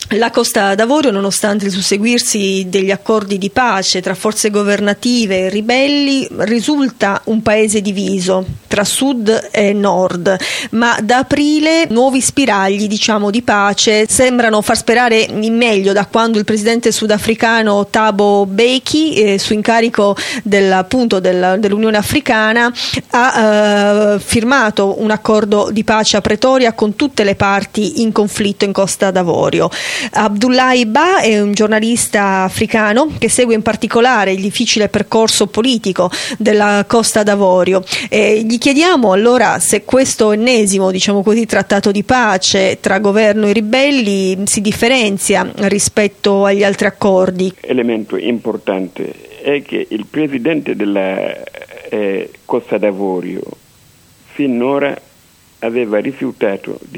La Costa d'Avorio, nonostante il susseguirsi degli accordi di pace tra forze governative e ribelli, risulta un paese diviso tra sud e nord, ma da aprile nuovi spiragli, di pace sembrano far sperare in meglio da quando il presidente sudafricano Thabo Mbeki, su incarico dell'Unione Africana, ha firmato un accordo di pace a Pretoria con tutte le parti in conflitto in Costa d'Avorio. Abdoulaye Ba è un giornalista africano che segue in particolare il difficile percorso politico della Costa d'Avorio. Gli chiediamo allora se questo ennesimo, trattato di pace tra governo e ribelli si differenzia rispetto agli altri accordi. Elemento importante è che il presidente della Costa d'Avorio finora aveva rifiutato di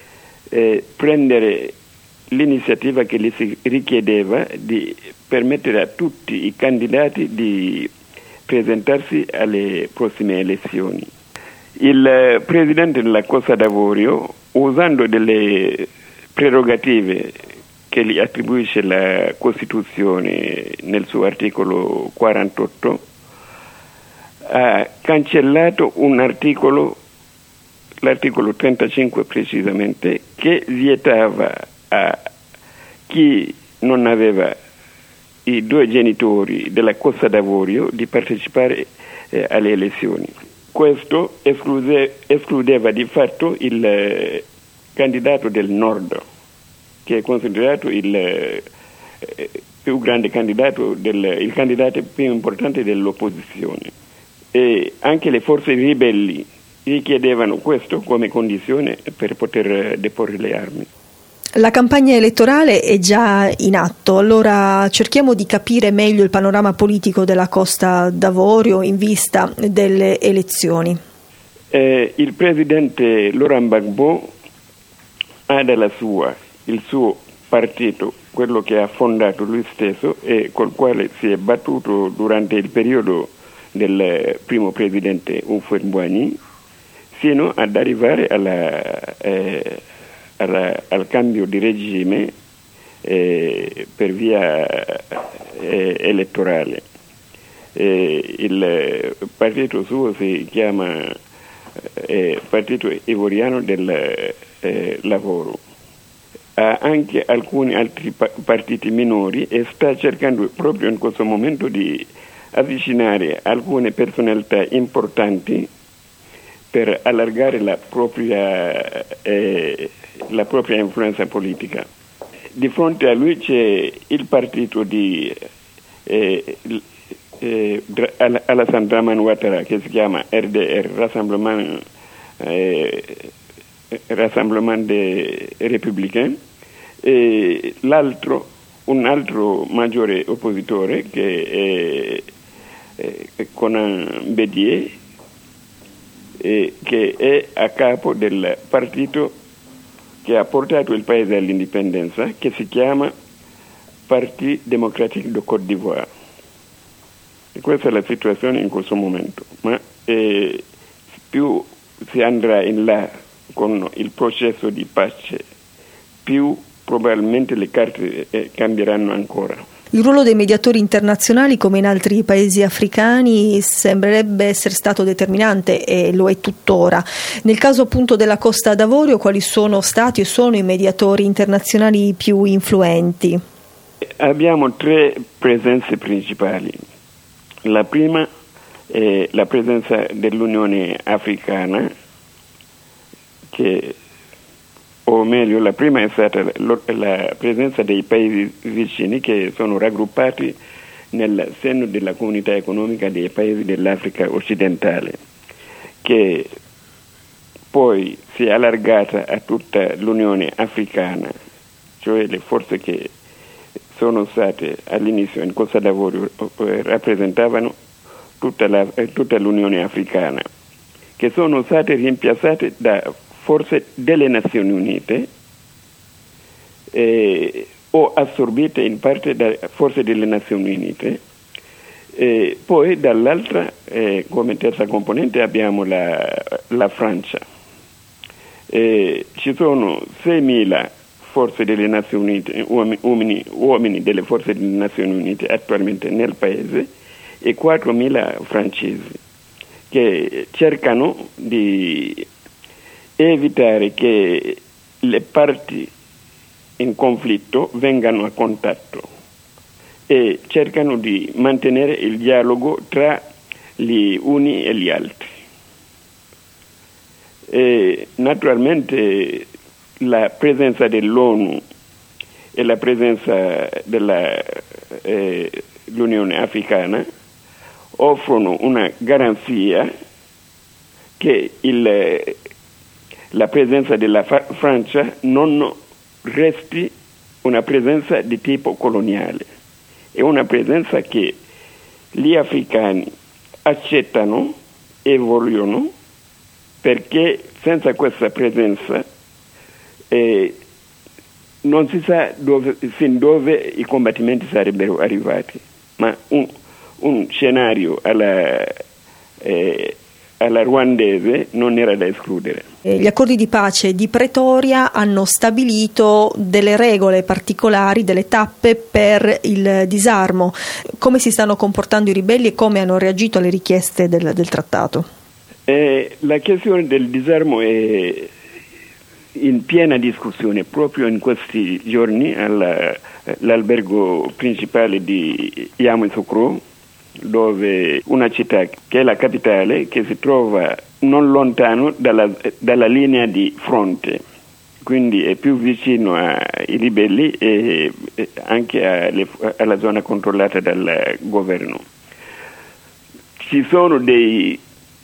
prendere l'iniziativa che gli si richiedeva di permettere a tutti i candidati di presentarsi alle prossime elezioni. Il presidente della Costa d'Avorio, usando delle prerogative che gli attribuisce la Costituzione nel suo articolo 48, ha cancellato un articolo, l'articolo 35 precisamente, che vietava a chi non aveva i due genitori della Costa d'Avorio di partecipare alle elezioni. Questo escludeva di fatto il candidato del Nord, che è considerato il più grande candidato, il candidato più importante dell'opposizione. E anche le forze ribelli richiedevano questo come condizione per poter deporre le armi. La campagna elettorale è già in atto, allora cerchiamo di capire meglio il panorama politico della Costa d'Avorio in vista delle elezioni. Il presidente Laurent Gbagbo ha il suo partito, quello che ha fondato lui stesso e col quale si è battuto durante il periodo del primo presidente Houphouët-Boigny, fino ad arrivare al cambio di regime per via elettorale. Il partito suo si chiama Partito Ivoriano del Lavoro. Ha anche alcuni altri partiti minori e sta cercando proprio in questo momento di avvicinare alcune personalità importanti per allargare la propria influenza politica. Di fronte a lui c'è il partito di Alassane Dramane Ouattara, che si chiama RDR, Rassemblement des Républicains, e un altro maggiore oppositore che è Konan Bédié, che è a capo del partito che ha portato il paese all'indipendenza, che si chiama Parti Démocratique de Côte d'Ivoire. E questa è la situazione in questo momento, ma più si andrà in là con il processo di pace, più probabilmente le carte cambieranno ancora. Il ruolo dei mediatori internazionali, come in altri paesi africani, sembrerebbe essere stato determinante e lo è tuttora. Nel caso appunto della Costa d'Avorio, quali sono stati o sono i mediatori internazionali più influenti? Abbiamo tre presenze principali. La prima è la presenza dell'Unione Africana, o meglio, la prima è stata la presenza dei paesi vicini che sono raggruppati nel seno della comunità economica dei paesi dell'Africa occidentale, che poi si è allargata a tutta l'Unione Africana, cioè le forze che sono state all'inizio in Costa d'Avorio rappresentavano tutta l'Unione Africana, che sono state rimpiazzate da forze delle Nazioni Unite o assorbite in parte da forze delle Nazioni Unite. Poi dall'altra, come terza componente, abbiamo la Francia. Ci sono 6.000 forze delle Nazioni Unite, uomini delle forze delle Nazioni Unite attualmente nel paese e 4.000 francesi che cercano di evitare che le parti in conflitto vengano a contatto e cercano di mantenere il dialogo tra gli uni e gli altri. E naturalmente la presenza dell'ONU e la presenza dell'Unione Africana offrono una garanzia che la presenza della Francia non resti una presenza di tipo coloniale, è una presenza che gli africani accettano e vogliono, perché senza questa presenza non si sa fin dove i combattimenti sarebbero arrivati, ma un scenario alla ruandese non era da escludere. Gli accordi di pace di Pretoria hanno stabilito delle regole particolari, delle tappe per il disarmo. Come si stanno comportando i ribelli e come hanno reagito alle richieste del trattato? La questione del disarmo è in piena discussione proprio in questi giorni all'albergo principale di Yamoussoukro, dove una città che è la capitale, che si trova non lontano dalla linea di fronte, quindi è più vicino ai ribelli e anche alla zona controllata dal governo. Ci sono dei,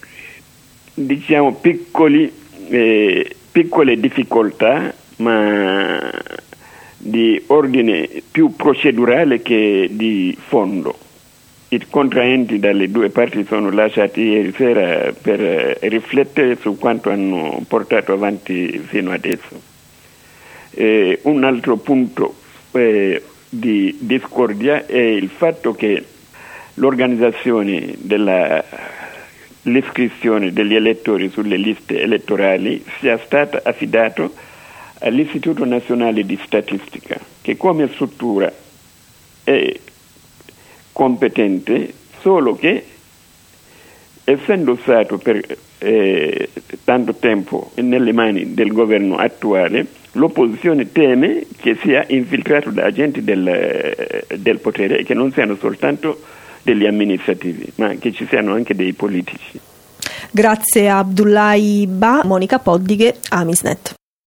piccole difficoltà, ma di ordine più procedurale che di fondo. I contraenti dalle due parti sono lasciati ieri sera per riflettere su quanto hanno portato avanti fino adesso. Un altro punto di discordia è il fatto che l'organizzazione dell'iscrizione degli elettori sulle liste elettorali sia stata affidato all'Istituto Nazionale di Statistica, che come struttura è competente, solo che essendo stato per tanto tempo nelle mani del governo attuale, l'opposizione teme che sia infiltrato da agenti del potere e che non siano soltanto degli amministrativi, ma che ci siano anche dei politici. Grazie a Abdoulaye Ba, Monica Poddighe, Amisnet.